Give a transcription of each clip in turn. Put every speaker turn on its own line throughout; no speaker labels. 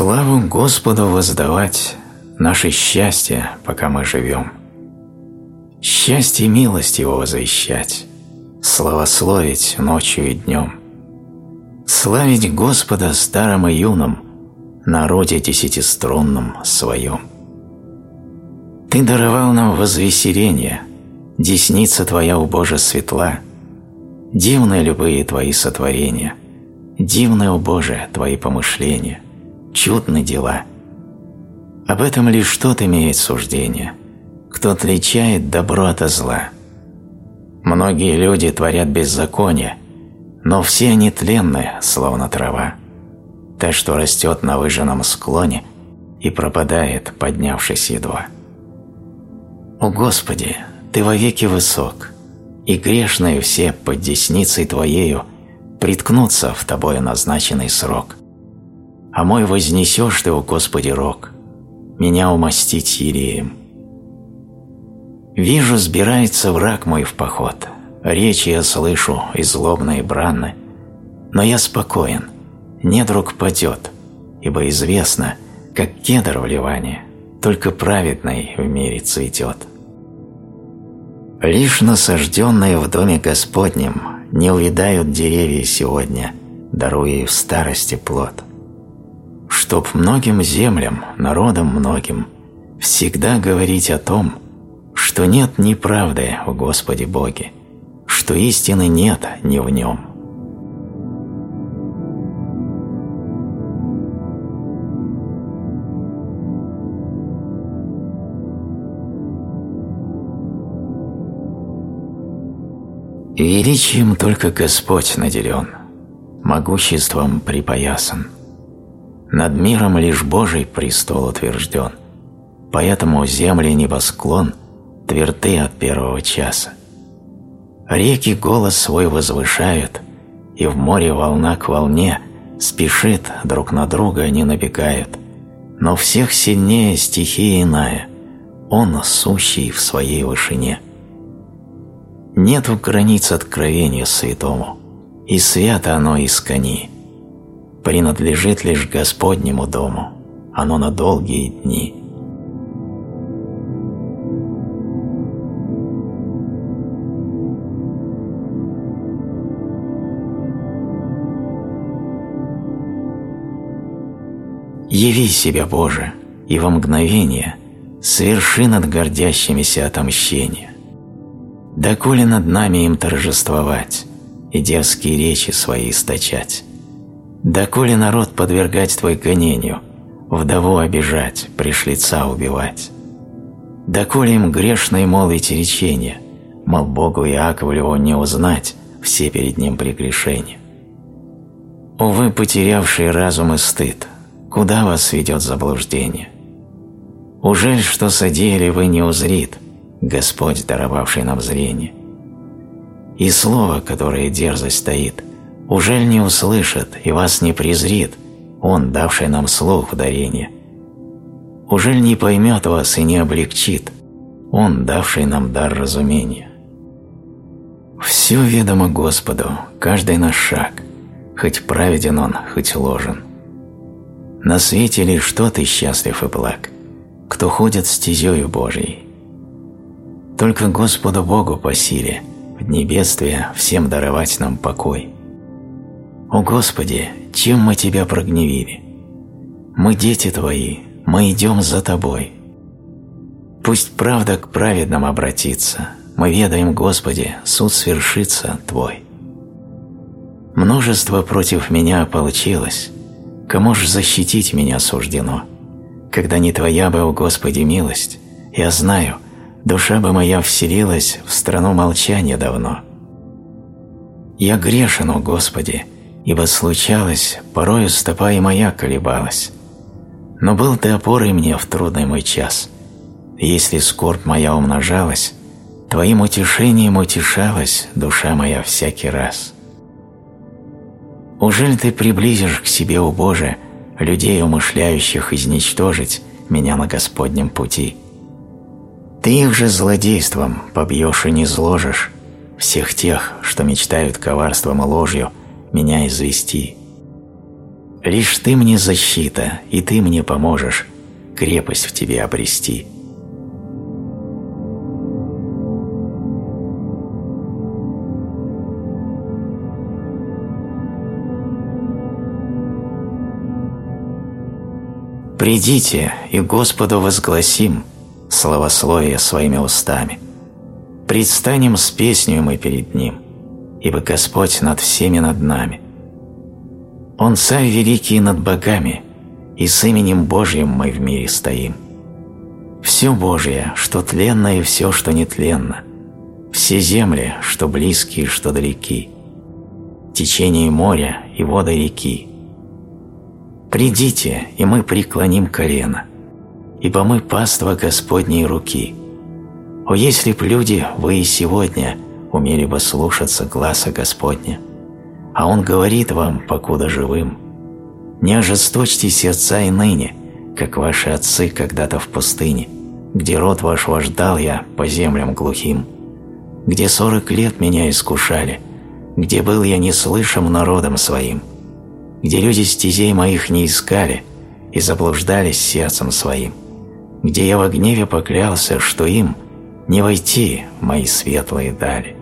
Славу Господу воздавать – наше счастье, пока мы живем. Счастье и милость Его возвещать, славословить ночью и днем. Славить Господа старым и юным, народе десятиструнном своем. Ты даровал нам возвеселение, десница Твоя, о Боже, светла. Дивны любые Твои сотворения, дивны, о Боже, Твои помышления, чудны дела. Об этом лишь тот имеет суждение, кто отличает добро от зла. Многие люди творят беззаконие, но все они тленны, словно трава, та, что растет на выжженном склоне и пропадает, поднявшись едва. О Господи, Ты вовеки высок, и грешные все под десницей Твоею приткнутся в Тобою назначенный срок. А мой вознесешь Ты, о Господи, рог, меня умастить елеем. Вижу, сбирается враг мой в поход, речи я слышу и злобные бранны, но я спокоен, недруг падет, ибо известно, как кедр в Ливане, только праведный в мире цветет. Лишь насажденные в доме Господнем не увядают деревья сегодня, даруя и в старости плод. Чтоб многим землям, народам многим, всегда говорить о том, что нет неправды в Господе Боге, что истины нет ни в Нем. Величием только Господь наделен, могуществом припоясан. Над миром лишь Божий престол утвержден, поэтому земли и небосклон тверды от первого часа. Реки голос свой возвышают, и в море волна к волне спешит, друг на друга они набегают, но всех сильнее стихия иная, Он сущий в своей вышине. Нету границ откровения святому, и свято оно искони. Принадлежит лишь Господнему дому, оно на долгие дни. Яви себя, Боже, и во мгновение соверши над гордящимися отомщение. Доколе над нами им торжествовать и дерзкие речи свои источать? Доколе народ подвергать Твой гонению, вдову обижать, пришлица убивать? Доколе им грешно молвить речения, мол, Богу Иаковлеву не узнать все перед Ним прегрешения? Увы, потерявшие разум и стыд, куда вас ведет заблуждение? Ужель, что содеяли вы, не узрит Господь, даровавший нам зрение? И слово, которое дерзость стоит, ужель не услышит и вас не презрит Он, давший нам слух в дарение? Ужель не поймет вас и не облегчит Он, давший нам дар разумения? Все ведомо Господу, каждый наш шаг, хоть праведен он, хоть ложен. На свете лишь тот и счастлив и благ, кто ходит стезею Божией. Только Господу Богу по силе в небесстве всем даровать нам покой. О Господи, чем мы Тебя прогневили? Мы дети Твои, мы идем за Тобой. Пусть правда к праведным обратится, мы ведаем, Господи, суд свершится Твой. Множество против меня ополчилось, кому ж защитить меня суждено? Когда не Твоя бы, о Господи, милость, я знаю, душа бы моя вселилась в страну молчания давно. Я грешен, о Господи, ибо случалось, порою стопа и моя колебалась. Но был Ты опорой мне в трудный мой час. Если скорбь моя умножалась, Твоим утешением утешалась душа моя всякий раз. Ужель Ты приблизишь к себе, о Боже, людей, умышляющих изничтожить меня на Господнем пути? Ты их же злодейством побьешь и низложишь, всех тех, что мечтают коварством и ложью меня извести. Лишь Ты мне защита, и Ты мне поможешь крепость в Тебе обрести. Придите и Господу возгласим славословие своими устами. Предстанем с песнью мы перед Ним, ибо Господь над всеми над нами. Он Царь великий над богами, и с именем Божьим мы в мире стоим. Все Божие, что тленно и все, что нетленно, все земли, что близкие, что далеки, течение моря и воды реки. Придите, и мы преклоним колено, ибо мы паства Господней руки. О, если б люди, вы и сегодня, умели бы слушаться гласа Господня, а Он говорит вам, покуда живым, не ожесточьте сердца и ныне, как ваши отцы когда-то в пустыне, где род ваш вождал я по землям глухим, где 40 лет меня искушали, где был я неслышим народом своим, где люди стезей моих не искали и заблуждались сердцем своим, где я во гневе поклялся, что им не войти в мои светлые дали.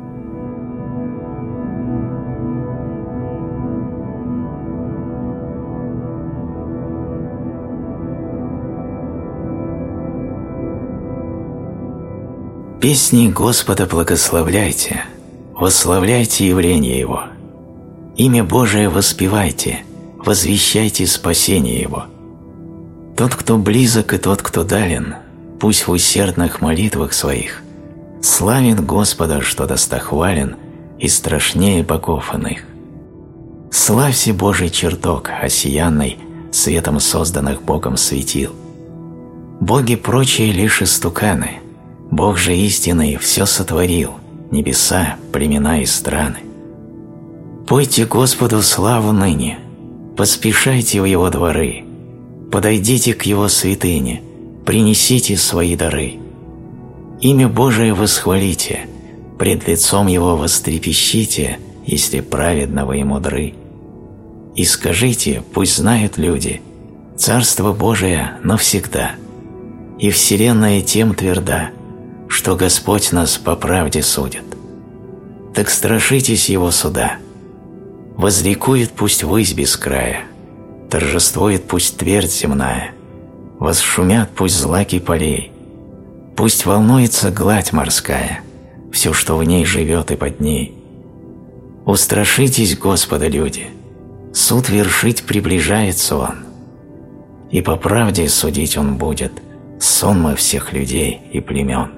Песни Господа благословляйте, восславляйте явление Его. Имя Божие воспевайте, возвещайте спасение Его. Тот, кто близок, и тот, кто дален, пусть в усердных молитвах своих славит Господа, что достохвален и страшнее богов иных. Славься Божий чертог, осиянный светом созданных Богом светил. Боги прочие лишь истуканы, Бог же истинный все сотворил, небеса, племена и страны. Пойте Господу славу ныне, поспешайте в Его дворы, подойдите к Его святыне, принесите свои дары. Имя Божие восхвалите, пред лицом Его вострепещите, если праведно вы и мудры. И скажите, пусть знают люди, Царство Божие навсегда, и вселенная тем тверда, что Господь нас по правде судит. Так страшитесь Его суда. Возликует пусть высь без края, торжествует пусть твердь земная, восшумят пусть злаки полей, пусть волнуется гладь морская, все, что в ней живет и под ней. Устрашитесь Господа, люди, суд вершить приближается Он, и по правде судить Он будет сонмы всех людей и племен.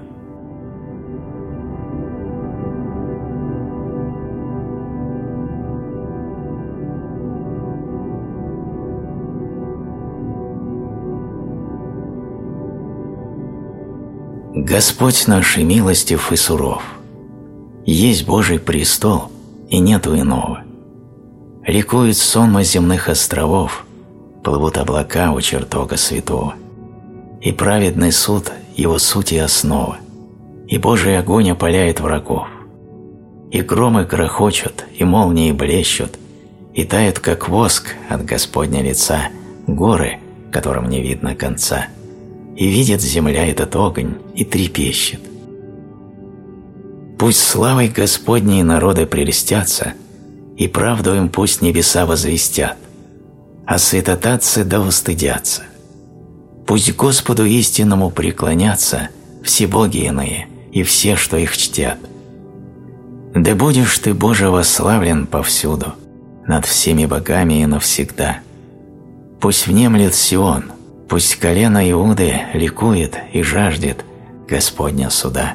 Господь наш и милостив и суров, есть Божий престол, и нету иного. Ликует сонма земных островов, плывут облака у чертога святого, и праведный суд его суть и основа, и Божий огонь опаляет врагов, и громы грохочут, и молнии блещут, и тают, как воск от Господня лица, горы, которым не видно конца. И видит земля этот огонь и трепещет. Пусть славой Господней народы прельстятся, и правду им пусть небеса возвестят, а святотатцы да устыдятся. Пусть Господу истинному преклонятся все боги иные и все, что их чтят. Да будешь ты, Боже, восславлен повсюду, над всеми богами и навсегда. Пусть внемлет Сион, пусть колено Иуды ликует и жаждет Господня суда.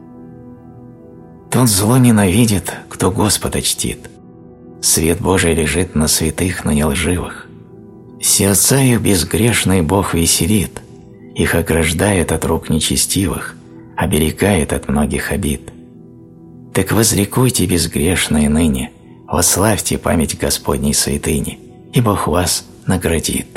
Тот зло ненавидит, кто Господа чтит. Свет Божий лежит на святых, на нелживых. Сердца их безгрешный Бог веселит, их ограждает от рук нечестивых, оберегает от многих обид. Так возликуйте безгрешные ныне, восславьте память Господней святыни, и Бог вас наградит.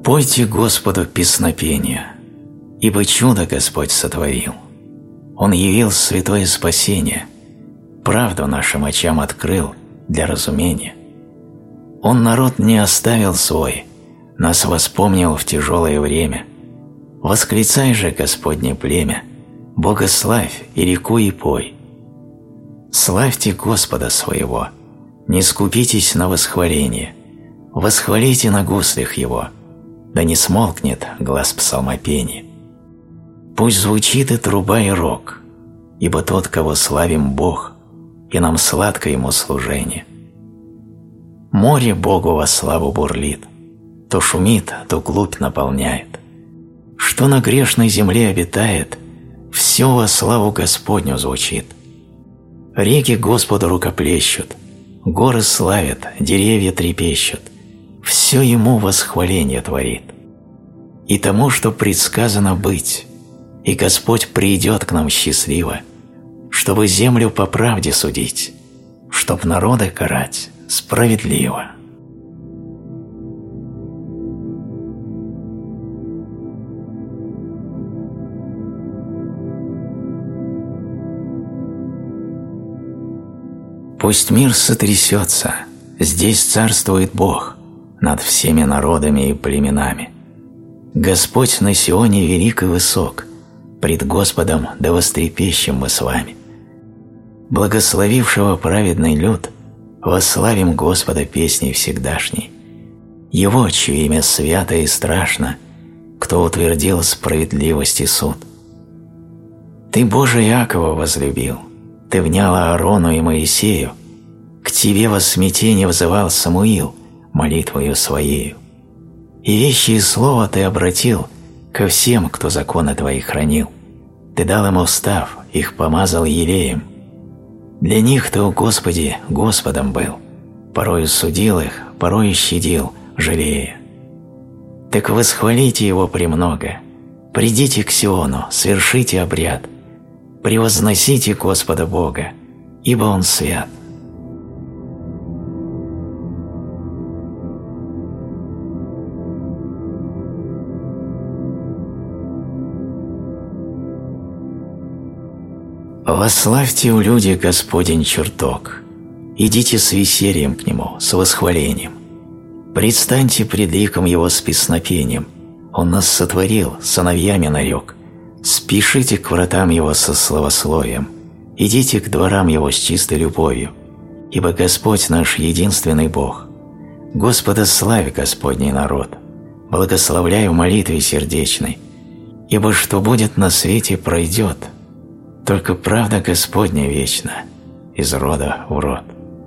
Пойте Господу песнопения, ибо чудо Господь сотворил. Он явил святое спасение, правду нашим очам открыл для разумения. Он народ не оставил свой, нас воспомнил в тяжелое время. Восклицай же, Господне племя, Бога славь и ликуй и пой. Славьте Господа своего, не скупитесь на восхваление, восхвалите на гуслях Его, да не смолкнет глас псалмопения. Пусть звучит и труба, и рог, ибо тот, кого славим, Бог, и нам сладко Ему служение. Море Богу во славу бурлит, то шумит, то глубь наполняет. Что на грешной земле обитает, все во славу Господню звучит. Реки Господу рукоплещут, горы славят, деревья трепещут, все Ему восхваление творит. И тому, что предсказано быть, и Господь придет к нам счастливо, чтобы землю по правде судить, чтоб народы карать справедливо. Пусть мир сотрясется, здесь царствует Бог над всеми народами и племенами. Господь на Сионе велик и высок, пред Господом да вострепещем мы с вами. Благословившего праведный люд восславим Господа песней всегдашней. Его, чье имя свято и страшно, кто утвердил справедливость и суд. Ты, Боже, Иакова возлюбил, Ты внял Аарону и Моисею, к Тебе во смятении взывал Самуил молитвою Своею. И вещи и слова Ты обратил ко всем, кто законы Твои хранил. Ты дал им устав, их помазал елеем. Для них Ты, о Господи, Господом был, порою судил их, порою щадил, жалея. Так восхвалите Его премного, придите к Сиону, свершите обряд, превозносите Господа Бога, ибо Он свят. Восславьте у люди Господень чертог, идите с весельем к Нему, с восхвалением. Предстаньте пред ликом Его с песнопением, Он нас сотворил, сыновьями нарек. Спешите к вратам Его со славословием, идите к дворам Его с чистой любовью, ибо Господь наш единственный Бог. Господа славь, Господний народ, благословляй в молитве сердечной, ибо что будет на свете пройдет, только правда Господня вечна, из рода в род.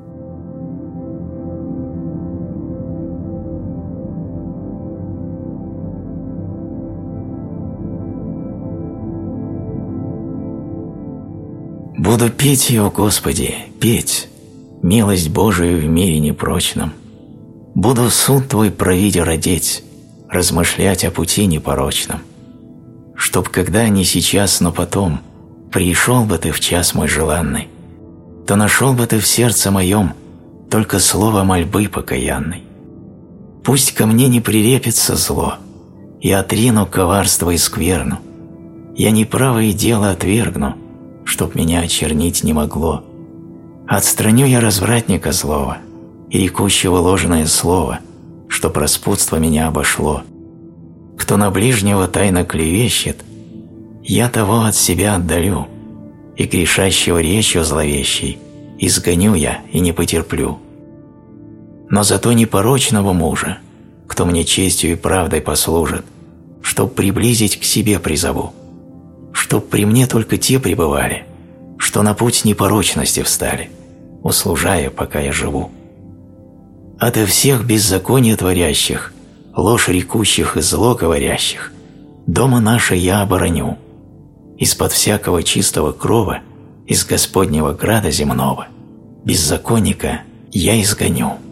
Буду петь ее, Господи, петь, милость Божию в мире непрочном. Буду суд Твой провидя родить, размышлять о пути непорочном. Чтоб когда не сейчас, но потом пришел бы Ты в час мой желанный, то нашел бы Ты в сердце моем только слово мольбы покаянной. Пусть ко мне не прилепится зло, я отрину коварство и скверну, я неправое дело отвергну, чтоб меня очернить не могло. Отстраню я развратника злого и рекущего ложное слово, чтоб распутство меня обошло. Кто на ближнего тайно клевещет, я того от себя отдалю, и грешащего речью зловещей изгоню я и не потерплю. Но зато непорочного мужа, кто мне честью и правдой послужит, чтоб приблизить к себе призову, чтоб при мне только те пребывали, что на путь непорочности встали, услужая, пока я живу. Ото всех беззакония творящих, ложь рекущих и зло говорящих, дома наше я обороню, из-под всякого чистого крова, из Господнего града земного, беззаконника я изгоню.